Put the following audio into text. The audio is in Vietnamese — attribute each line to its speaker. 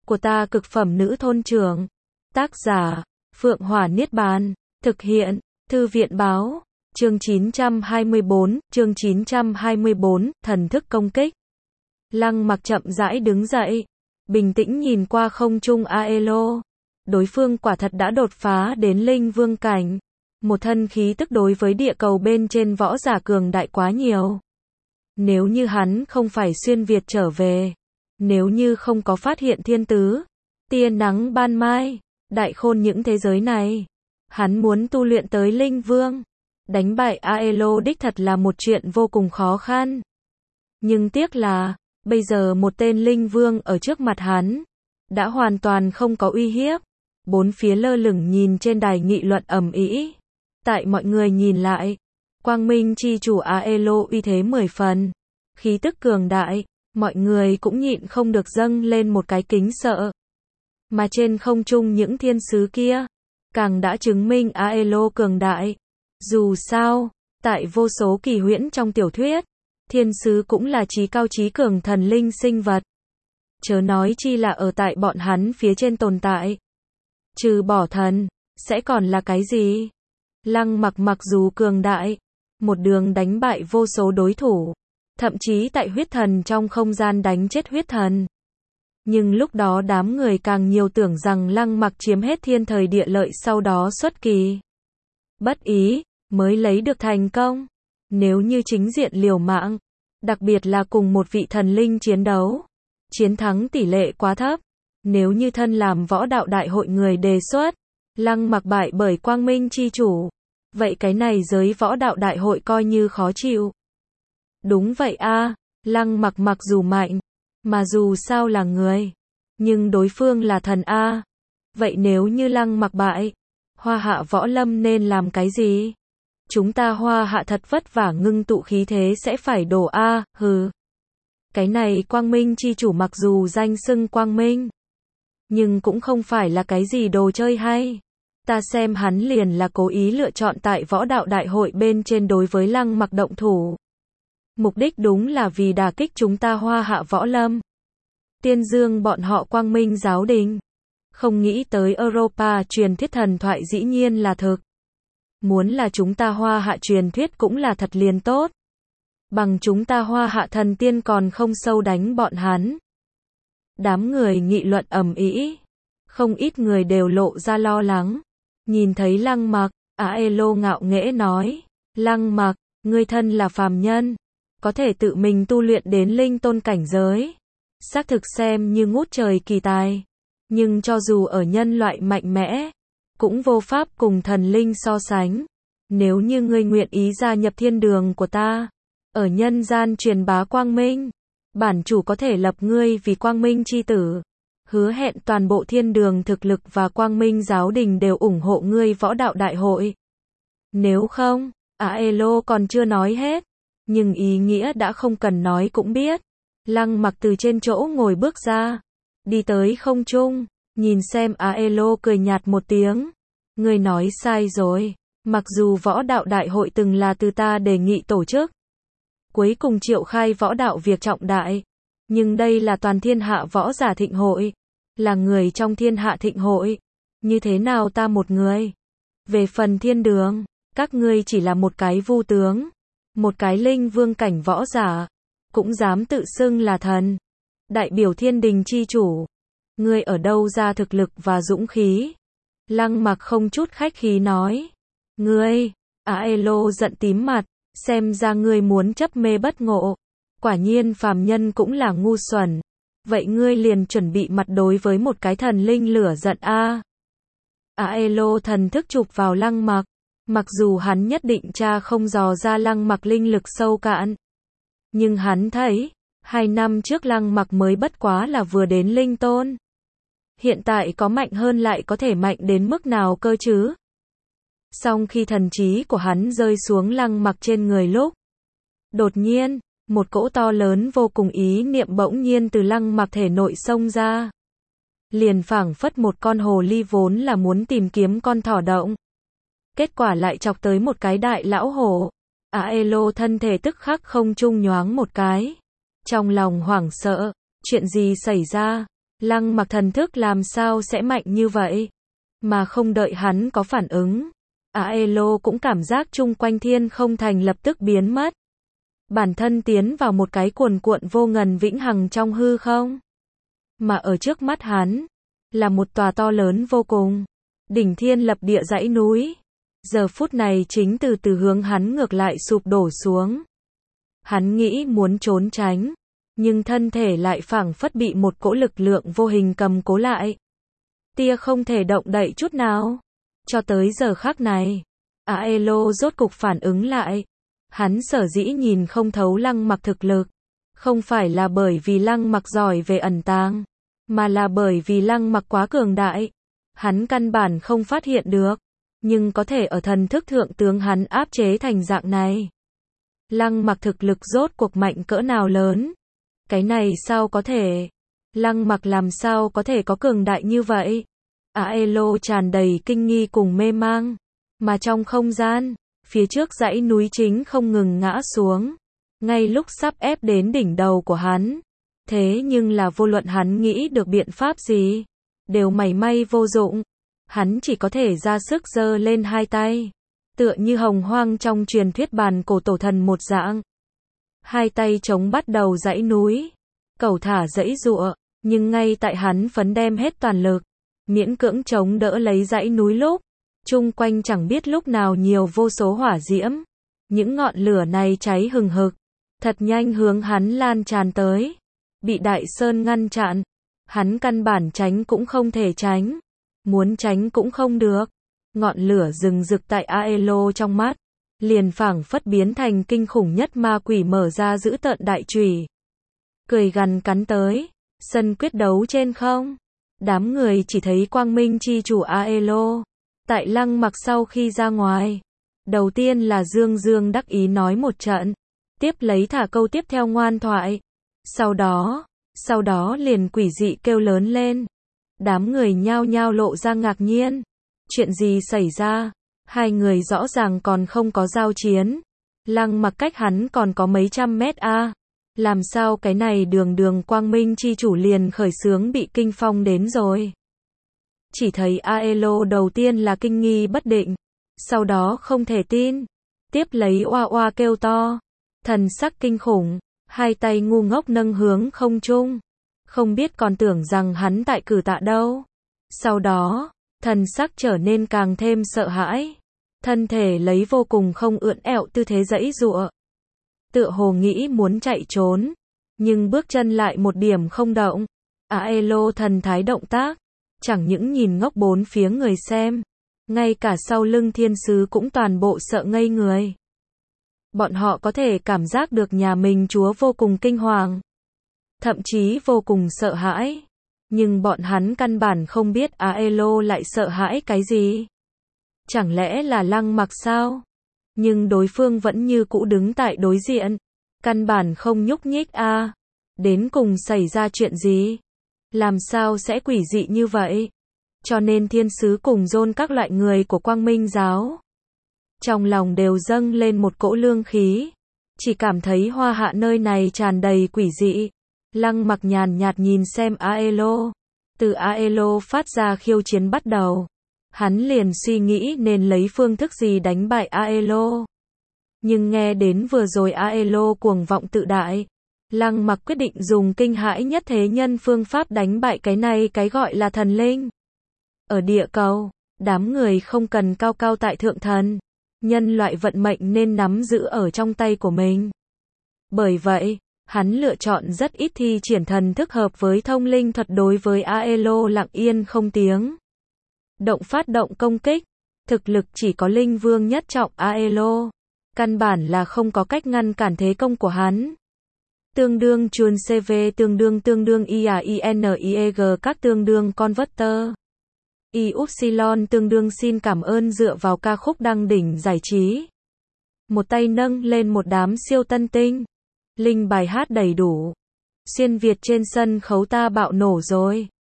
Speaker 1: của ta cực phẩm nữ thôn trưởng. Tác giả, Phượng Hỏa Niết Bàn. Thực hiện, Thư viện Báo. Chương 924, thần thức công kích. Lăng Mặc chậm rãi đứng dậy, bình tĩnh nhìn qua không trung Aelo. Đối phương quả thật đã đột phá đến linh vương cảnh. Một thân khí tức đối với địa cầu bên trên võ giả cường đại quá nhiều. Nếu như hắn không phải xuyên Việt trở về, nếu như không có phát hiện thiên tứ, tia nắng ban mai, đại khôn những thế giới này, hắn muốn tu luyện tới linh vương, đánh bại Aelo đích thật là một chuyện vô cùng khó khăn. Nhưng tiếc là, bây giờ một tên linh vương ở trước mặt hắn, đã hoàn toàn không có uy hiếp. Bốn phía lơ lửng nhìn trên đài nghị luận ầm ĩ. Tại mọi người nhìn lại, Quang Minh chi chủ Aelo uy thế 10 phần, khí tức cường đại, mọi người cũng nhịn không được dâng lên một cái kính sợ. Mà trên không trung những thiên sứ kia, càng đã chứng minh Aelo cường đại. Dù sao, tại vô số kỳ huyễn trong tiểu thuyết, thiên sứ cũng là chí cao chí cường thần linh sinh vật. Chớ nói chi là ở tại bọn hắn phía trên tồn tại. Trừ bỏ thần, sẽ còn là cái gì? Lăng Mặc mặc dù cường đại, một đường đánh bại vô số đối thủ, thậm chí tại huyết thần trong không gian đánh chết huyết thần. Nhưng lúc đó đám người càng nhiều tưởng rằng Lăng Mặc chiếm hết thiên thời địa lợi sau đó xuất kỳ bất ý, mới lấy được thành công. Nếu như chính diện liều mạng, đặc biệt là cùng một vị thần linh chiến đấu, chiến thắng tỷ lệ quá thấp. Nếu như thân làm võ đạo đại hội người đề xuất, Lăng Mặc bại bởi Quang Minh chi chủ, vậy cái này giới võ đạo đại hội coi như khó chịu. Đúng vậy a, Lăng Mặc mặc dù mạnh, mà dù sao là người, nhưng đối phương là thần a. Vậy nếu như Lăng Mặc bại, Hoa Hạ võ lâm nên làm cái gì? Chúng ta Hoa Hạ thật vất vả ngưng tụ khí thế sẽ phải đổ a, hừ. Cái này Quang Minh chi chủ mặc dù danh xưng Quang Minh, nhưng cũng không phải là cái gì đồ chơi hay. Ta xem hắn liền là cố ý lựa chọn tại võ đạo đại hội bên trên đối với Lăng Mặc động thủ. Mục đích đúng là vì đả kích chúng ta Hoa Hạ võ lâm. Tiên dương bọn họ Quang Minh giáo đình. Không nghĩ tới Europa truyền thuyết thần thoại dĩ nhiên là thực. Muốn là chúng ta Hoa Hạ truyền thuyết cũng là thật liền tốt. Bằng chúng ta Hoa Hạ thần tiên còn không sâu đánh bọn hắn. Đám người nghị luận ầm ĩ, không ít người đều lộ ra lo lắng. Nhìn thấy Lăng Mặc, Aelo ngạo nghễ nói, Lăng Mặc, ngươi thân là phàm nhân, có thể tự mình tu luyện đến linh tôn cảnh giới, xác thực xem như ngút trời kỳ tài. Nhưng cho dù ở nhân loại mạnh mẽ, cũng vô pháp cùng thần linh so sánh. Nếu như ngươi nguyện ý gia nhập thiên đường của ta, ở nhân gian truyền bá quang minh, bản chủ có thể lập ngươi vì Quang Minh chi tử, hứa hẹn toàn bộ thiên đường thực lực và Quang Minh giáo đình đều ủng hộ ngươi võ đạo đại hội. Nếu không, Aelo còn chưa nói hết, nhưng ý nghĩa đã không cần nói cũng biết. Lăng Mặc từ trên chỗ ngồi bước ra, đi tới không trung, nhìn xem Aelo cười nhạt một tiếng. Ngươi nói sai rồi, mặc dù võ đạo đại hội từng là từ ta đề nghị tổ chức, cuối cùng triệu khai võ đạo việc trọng đại, nhưng đây là toàn thiên hạ võ giả thịnh hội, là người trong thiên hạ thịnh hội, như thế nào ta một người. Về phần thiên đường, các ngươi chỉ là một cái vu tướng, một cái linh vương cảnh võ giả, cũng dám tự xưng là thần, đại biểu thiên đình chi chủ. Ngươi ở đâu ra thực lực và dũng khí? Lăng Mặc không chút khách khí nói. Ngươi, Aelo giận tím mặt, xem ra ngươi muốn chấp mê bất ngộ. Quả nhiên phàm nhân cũng là ngu xuẩn. Vậy ngươi liền chuẩn bị mặt đối với một cái thần linh lửa giận a. Aelo thần thức chụp vào Lăng Mặc. Mặc dù hắn nhất định tra không dò ra Lăng Mặc linh lực sâu cạn, nhưng hắn thấy, 2 năm trước Lăng Mặc mới bất quá là vừa đến linh tôn. Hiện tại có mạnh hơn lại có thể mạnh đến mức nào cơ chứ? Song khi thần trí của hắn rơi xuống Lăng Mặc trên người lúc, đột nhiên, một cỗ to lớn vô cùng ý niệm bỗng nhiên từ Lăng Mặc thể nội xông ra. Liền phảng phất một con hồ ly vốn là muốn tìm kiếm con thỏ động. Kết quả lại chọc tới một cái đại lão hổ. Aelo thân thể tức khắc không trung nhoáng một cái. Trong lòng hoảng sợ, chuyện gì xảy ra? Lăng Mặc thần thức làm sao sẽ mạnh như vậy? Mà không đợi hắn có phản ứng, Aelo cũng cảm giác chung quanh thiên không thành lập tức biến mất. Bản thân tiến vào một cái cuồn cuộn vô ngần vĩnh hằng trong hư không. Mà ở trước mắt hắn, là một tòa to lớn vô cùng, đỉnh thiên lập địa dãy núi. Giờ phút này chính từ từ hướng hắn ngược lại sụp đổ xuống. Hắn nghĩ muốn trốn tránh, nhưng thân thể lại phảng phất bị một cỗ lực lượng vô hình cầm cố lại. Tia không thể động đậy chút nào. Cho tới giờ khắc này, Aelo rốt cục phản ứng lại. Hắn sở dĩ nhìn không thấu Lăng Mặc thực lực, không phải là bởi vì Lăng Mặc giỏi về ẩn tàng, mà là bởi vì Lăng Mặc quá cường đại. Hắn căn bản không phát hiện được, nhưng có thể ở thần thức thượng tướng hắn áp chế thành dạng này. Lăng Mặc thực lực rốt cuộc mạnh cỡ nào lớn? Cái này sao có thể? Lăng Mặc làm sao có thể có cường đại như vậy? Aelo tràn đầy kinh nghi cùng mê mang, mà trong không gian, phía trước dãy núi chính không ngừng ngã xuống, ngay lúc sắp ép đến đỉnh đầu của hắn. Thế nhưng là vô luận hắn nghĩ được biện pháp gì, đều mảy may vô dụng. Hắn chỉ có thể ra sức giơ lên hai tay, tựa như hồng hoang trong truyền thuyết bàn cổ tổ thần một dạng. Hai tay chống bắt đầu dãy núi, cẩu thả giãy giụa, nhưng ngay tại hắn phấn đem hết toàn lực, miễn cưỡng chống đỡ lấy dãy núi lúc, chung quanh chẳng biết lúc nào nhiều vô số hỏa diễm. Những ngọn lửa này cháy hừng hực, thật nhanh hướng hắn lan tràn tới. Bị Đại Sơn ngăn chặn, hắn căn bản tránh cũng không thể tránh, muốn tránh cũng không được. Ngọn lửa rừng rực tại Aelo trong mắt, liền phảng phất biến thành kinh khủng nhất ma quỷ mở ra dữ tợn đại chùy, cười gằn cắn tới. Sân quyết đấu trên không, đám người chỉ thấy quang minh chi chủ Aelo. Tại Lăng Mặc sau khi ra ngoài, đầu tiên là dương dương đắc ý nói một trận, tiếp lấy thả câu tiếp theo ngoan thoại. Sau đó liền quỷ dị kêu lớn lên. Đám người nhao nhao lộ ra ngạc nhiên. Chuyện gì xảy ra? Hai người rõ ràng còn không có giao chiến. Lăng Mặc cách hắn còn có mấy trăm mét a. Làm sao cái này đường đường quang minh chi chủ liền khởi xướng bị kinh phong đến rồi? Chỉ thấy Aelo đầu tiên là kinh nghi bất định, sau đó không thể tin, tiếp lấy oa oa kêu to, thần sắc kinh khủng, hai tay ngu ngốc nâng hướng không trung, không biết còn tưởng rằng hắn tại cử tạ đâu. Sau đó, thần sắc trở nên càng thêm sợ hãi, thân thể lấy vô cùng không ưỡn ẹo tư thế giãy giụa, tựa hồ nghĩ muốn chạy trốn, nhưng bước chân lại một điểm không động. Aelo thần thái động tác, chẳng những nhìn ngốc bốn phía người xem, ngay cả sau lưng thiên sứ cũng toàn bộ sợ ngây người. Bọn họ có thể cảm giác được nhà mình chúa vô cùng kinh hoàng, thậm chí vô cùng sợ hãi, nhưng bọn hắn căn bản không biết Aelo lại sợ hãi cái gì. Chẳng lẽ là Lăng Mặc sao? Nhưng đối phương vẫn như cũ đứng tại đối diện, căn bản không nhúc nhích a. Đến cùng xảy ra chuyện gì? Làm sao sẽ quỷ dị như vậy? Cho nên thiên sứ cùng John các loại người của Quang Minh giáo, trong lòng đều dâng lên một cỗ lương khí, chỉ cảm thấy hoa hạ nơi này tràn đầy quỷ dị. Lăng Mặc nhàn nhạt nhìn xem Aelo, từ Aelo phát ra khiêu chiến bắt đầu, hắn liền suy nghĩ nên lấy phương thức gì đánh bại Aelo. Nhưng nghe đến vừa rồi Aelo cuồng vọng tự đại, Lăng Mặc quyết định dùng kinh hãi nhất thế nhân phương pháp đánh bại cái này cái gọi là thần linh. Ở địa cầu, đám người không cần cao cao tại thượng thần, nhân loại vận mệnh nên nắm giữ ở trong tay của mình. Bởi vậy, hắn lựa chọn rất ít thi triển thần thức hợp với thông linh thuật đối với Aelo lặng yên không tiếng động phát động công kích. Thực lực chỉ có linh vương nhất trọng Aelo, căn bản là không có cách ngăn cản thế công của hắn. Tương đương chuồn CV tương đương IAINIEG các tương đương converter. Y-upsilon tương đương xin cảm ơn dựa vào ca khúc đăng đỉnh giải trí. Một tay nâng lên một đám siêu tân tinh. Linh bài hát đầy đủ. Xuyên Việt trên sân khấu ta bạo nổ rồi.